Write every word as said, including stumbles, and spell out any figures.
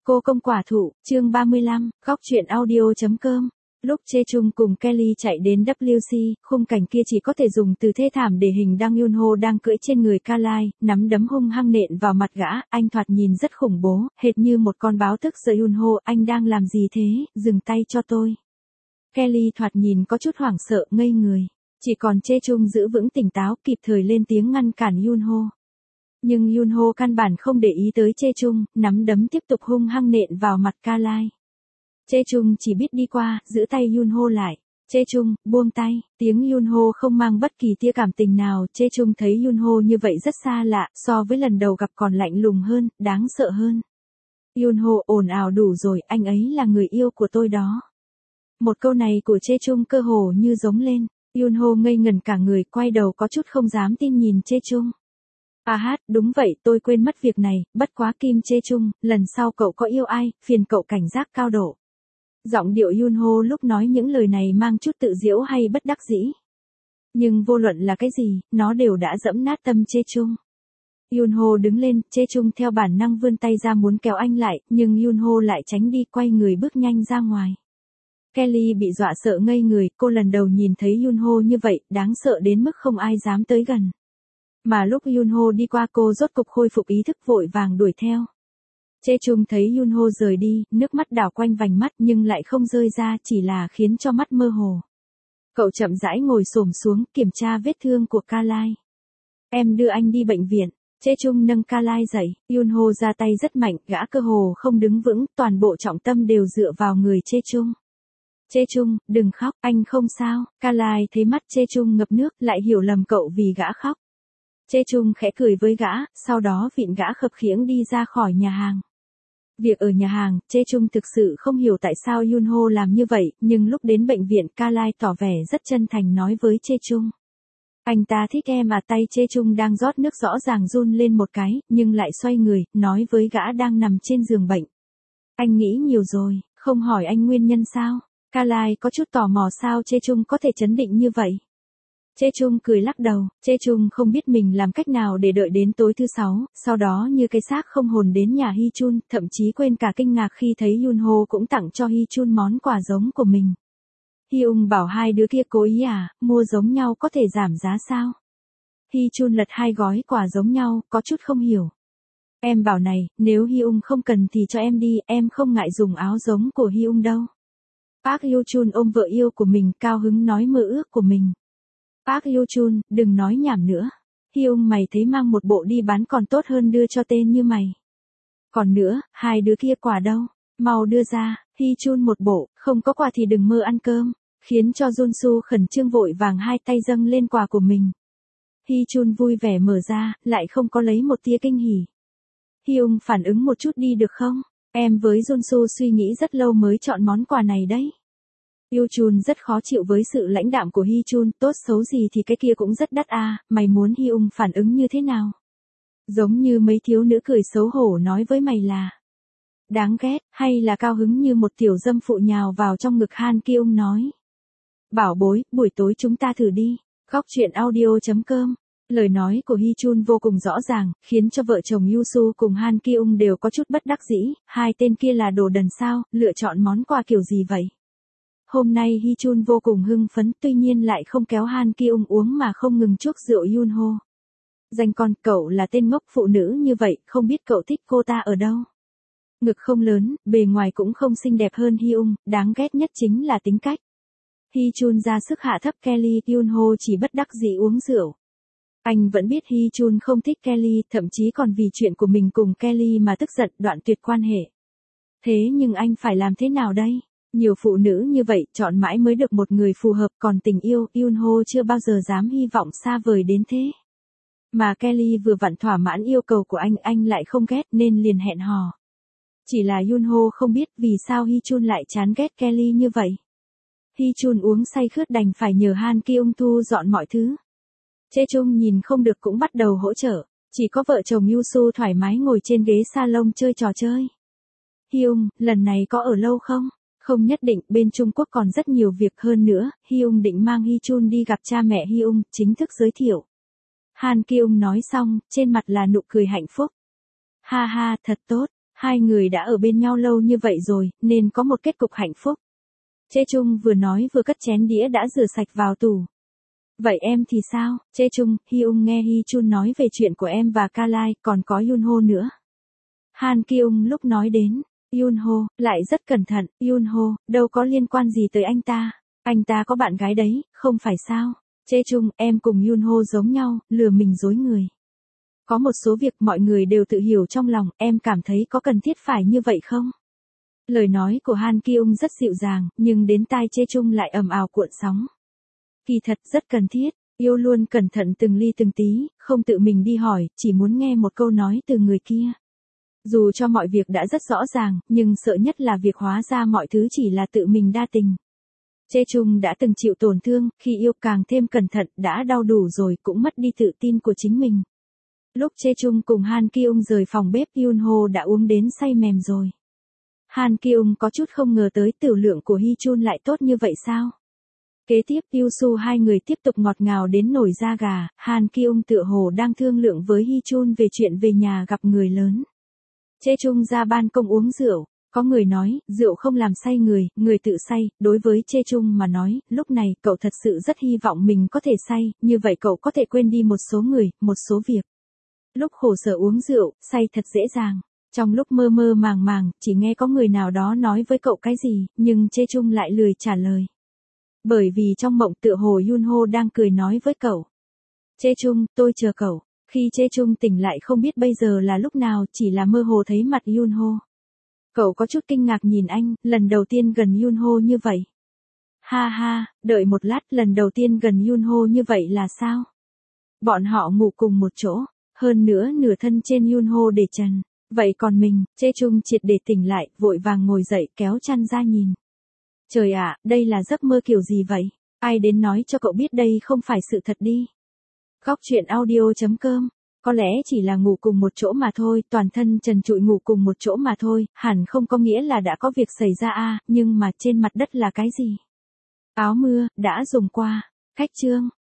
Cô công quả thụ, chương ba mươi lăm, góc truyện audio.com. Lúc Chae Chung cùng Kelly chạy đến W C, khung cảnh kia chỉ có thể dùng từ thê thảm để hình Dang Yun Ho đang cưỡi trên người Kalai, nắm đấm hung hăng nện vào mặt gã, anh thoạt nhìn rất khủng bố, hệt như một con báo thức giận Yun Ho, anh đang làm gì thế, dừng tay cho tôi. Kelly thoạt nhìn có chút hoảng sợ, ngây người. Chỉ còn Chae Chung giữ vững tỉnh táo, kịp thời lên tiếng ngăn cản Yun Ho. Nhưng Yun Ho căn bản không để ý tới Chae Chung, nắm đấm tiếp tục hung hăng nện vào mặt Kalai. Chae Chung chỉ biết đi qua, giữ tay Yun Ho lại. Chae Chung, buông tay, tiếng Yun Ho không mang bất kỳ tia cảm tình nào. Chae Chung thấy Yun Ho như vậy rất xa lạ, so với lần đầu gặp còn lạnh lùng hơn, đáng sợ hơn. Yun Ho ồn ào đủ rồi, anh ấy là người yêu của tôi đó. Một câu này của Chae Chung cơ hồ như giống lên. Yun Ho ngây ngẩn cả người, quay đầu có chút không dám tin nhìn Chae Chung. À hát, đúng vậy, tôi quên mất việc này, bất quá Kim Chae Chung, lần sau cậu có yêu ai, phiền cậu cảnh giác cao độ. Giọng điệu Yun Ho lúc nói những lời này mang chút tự giễu hay bất đắc dĩ. Nhưng vô luận là cái gì, nó đều đã dẫm nát tâm Chae Chung. Yun Ho đứng lên, Chae Chung theo bản năng vươn tay ra muốn kéo anh lại, nhưng Yun Ho lại tránh đi, quay người bước nhanh ra ngoài. Kelly bị dọa sợ ngây người, cô lần đầu nhìn thấy Yun Ho như vậy, đáng sợ đến mức không ai dám tới gần. Mà lúc Yun Ho đi qua cô rốt cục khôi phục ý thức vội vàng đuổi theo. Chae Chung thấy Yun Ho rời đi, nước mắt đảo quanh vành mắt nhưng lại không rơi ra, chỉ là khiến cho mắt mơ hồ. Cậu chậm rãi ngồi xổm xuống, kiểm tra vết thương của Kalai. Em đưa anh đi bệnh viện. Chae Chung nâng Kalai dậy, Yun Ho ra tay rất mạnh, gã cơ hồ không đứng vững, toàn bộ trọng tâm đều dựa vào người Chae Chung. Chae Chung, đừng khóc, anh không sao. Kalai thấy mắt Chae Chung ngập nước, lại hiểu lầm cậu vì gã khóc. Chae Chung khẽ cười với gã, sau đó vịn gã khập khiễng đi ra khỏi nhà hàng. Việc ở nhà hàng, Chae Chung thực sự không hiểu tại sao Yun Ho làm như vậy, nhưng lúc đến bệnh viện Kalai tỏ vẻ rất chân thành nói với Chae Chung. Anh ta thích em à, tay Chae Chung đang rót nước rõ ràng run lên một cái, nhưng lại xoay người, nói với gã đang nằm trên giường bệnh. Anh nghĩ nhiều rồi, không hỏi anh nguyên nhân sao? Kalai có chút tò mò sao Chae Chung có thể chấn định như vậy. Chae Chung cười lắc đầu, Chae Chung không biết mình làm cách nào để đợi đến tối thứ sáu, sau đó như cái xác không hồn đến nhà Hee Chun, thậm chí quên cả kinh ngạc khi thấy Yun Ho cũng tặng cho Hee Chun món quà giống của mình. Hyung bảo hai đứa kia cố ý à, mua giống nhau có thể giảm giá sao? Hee Chun lật hai gói quà giống nhau, có chút không hiểu. Em bảo này, nếu Hyung không cần thì cho em đi, em không ngại dùng áo giống của Hyung đâu. Park Hyo Chun ôm vợ yêu của mình, cao hứng nói mơ ước của mình. Park Hyo Chun, đừng nói nhảm nữa. Hyung mày thấy mang một bộ đi bán còn tốt hơn đưa cho tên như mày. Còn nữa, hai đứa kia quà đâu? Mau đưa ra. Hee Chun một bộ, không có quà thì đừng mơ ăn cơm. Khiến cho Junsu khẩn trương vội vàng hai tay dâng lên quà của mình. Hee Chun vui vẻ mở ra, lại không có lấy một tia kinh hỉ. Hyung phản ứng một chút đi được không? Em với Junsu suy nghĩ rất lâu mới chọn món quà này đấy. Yoo Chun rất khó chịu với sự lãnh đạm của Hee Chun, tốt xấu gì thì cái kia cũng rất đắt à, mày muốn Hyung phản ứng như thế nào? Giống như mấy thiếu nữ cười xấu hổ nói với mày là đáng ghét, hay là cao hứng như một tiểu dâm phụ nhào vào trong ngực Han Kyung nói. Bảo bối, buổi tối chúng ta thử đi. Góc truyện audio.com. Lời nói của Hee Chun vô cùng rõ ràng, khiến cho vợ chồng Yusu cùng Han Kyung đều có chút bất đắc dĩ, hai tên kia là đồ đần sao, lựa chọn món quà kiểu gì vậy? Hôm nay Hee Chun vô cùng hưng phấn, tuy nhiên lại không kéo Han Kyung uống mà không ngừng chuốc rượu Yun Ho. Danh con, cậu là tên ngốc phụ nữ như vậy, không biết cậu thích cô ta ở đâu. Ngực không lớn, bề ngoài cũng không xinh đẹp hơn Hyung, đáng ghét nhất chính là tính cách. Hee Chun ra sức hạ thấp Kelly, Yun Ho chỉ bất đắc dĩ uống rượu. Anh vẫn biết Hee Chun không thích Kelly, thậm chí còn vì chuyện của mình cùng Kelly mà tức giận, đoạn tuyệt quan hệ. Thế nhưng anh phải làm thế nào đây? Nhiều phụ nữ như vậy, chọn mãi mới được một người phù hợp, còn tình yêu, Yun Ho chưa bao giờ dám hy vọng xa vời đến thế. Mà Kelly vừa vặn thỏa mãn yêu cầu của anh, anh lại không ghét nên liền hẹn hò. Chỉ là Yun Ho không biết vì sao Hee Chun lại chán ghét Kelly như vậy. Hee Chun uống say khướt đành phải nhờ Han Kyung thu dọn mọi thứ. Chae Chung nhìn không được cũng bắt đầu hỗ trợ, chỉ có vợ chồng Yusu thoải mái ngồi trên ghế salon chơi trò chơi. Hyung, lần này có ở lâu không? Không nhất định, bên Trung Quốc còn rất nhiều việc hơn nữa, Hyung định mang Hee Chun đi gặp cha mẹ Hyung, chính thức giới thiệu. Han Kyung nói xong, trên mặt là nụ cười hạnh phúc. Ha ha, thật tốt, Hai người đã ở bên nhau lâu như vậy rồi, nên có một kết cục hạnh phúc. Chê Chung vừa nói vừa cất chén đĩa đã rửa sạch vào tủ. Vậy em thì sao? Chê Chung, Hyung nghe Hee Chun nói về chuyện của em và Kalai, còn có Yunho nữa. Han Kyung lúc nói đến, Yunho, lại rất cẩn thận, Yunho, đâu có liên quan gì tới anh ta. Anh ta có bạn gái đấy, không phải sao? Chê Chung, em cùng Yunho giống nhau, lừa mình dối người. Có một số việc mọi người đều tự hiểu trong lòng, em cảm thấy có cần thiết phải như vậy không? Lời nói của Han Kyung rất dịu dàng, nhưng đến tai Chê Chung lại ầm ào cuộn sóng. Kỳ thật rất cần thiết, yêu luôn cẩn thận từng ly từng tí, không tự mình đi hỏi, chỉ muốn nghe một câu nói từ người kia. Dù cho mọi việc đã rất rõ ràng, nhưng sợ nhất là việc hóa ra mọi thứ chỉ là tự mình đa tình. Chê Chung đã từng chịu tổn thương, khi yêu càng thêm cẩn thận, đã đau đủ rồi cũng mất đi tự tin của chính mình. Lúc Chê Chung cùng Han Kyung rời phòng bếp, Yunho đã uống đến say mềm rồi. Han Kyung có chút không ngờ tới tiểu lượng của Hee Chun lại tốt như vậy sao? Kế tiếp Yusu hai người tiếp tục ngọt ngào đến nổi da gà, Han Kyung tựa hồ đang thương lượng với Hee Chun về chuyện về nhà gặp người lớn. Chê Chung ra ban công uống rượu, có người nói, rượu không làm say người, người tự say, đối với Chê Chung mà nói, lúc này cậu thật sự rất hy vọng mình có thể say, như vậy cậu có thể quên đi một số người, một số việc. Lúc khổ sở uống rượu, say thật dễ dàng. Trong lúc mơ mơ màng màng, chỉ nghe có người nào đó nói với cậu cái gì, nhưng Chê Chung lại lười trả lời. Bởi vì trong mộng tựa hồ Yunho đang cười nói với cậu. Chê Chung, tôi chờ cậu. Khi Chê Chung tỉnh lại không biết bây giờ là lúc nào, chỉ là mơ hồ thấy mặt Yunho. Cậu có chút kinh ngạc nhìn anh, lần đầu tiên gần Yunho như vậy. Ha ha, đợi một lát, lần đầu tiên gần Yunho như vậy là sao? Bọn họ ngủ cùng một chỗ, hơn nữa nửa thân trên Yunho để trần. Vậy còn mình, Chê Chung triệt để tỉnh lại, vội vàng ngồi dậy kéo chăn ra nhìn. Trời ạ, đây là giấc mơ kiểu gì vậy? Ai đến nói cho cậu biết đây không phải sự thật đi. Góc truyện audio chấm com. Có lẽ chỉ là ngủ cùng một chỗ mà thôi, toàn thân trần trụi ngủ cùng một chỗ mà thôi, hẳn không có nghĩa là đã có việc xảy ra à, nhưng mà trên mặt đất là cái gì? Áo mưa, đã dùng qua. Khách chương.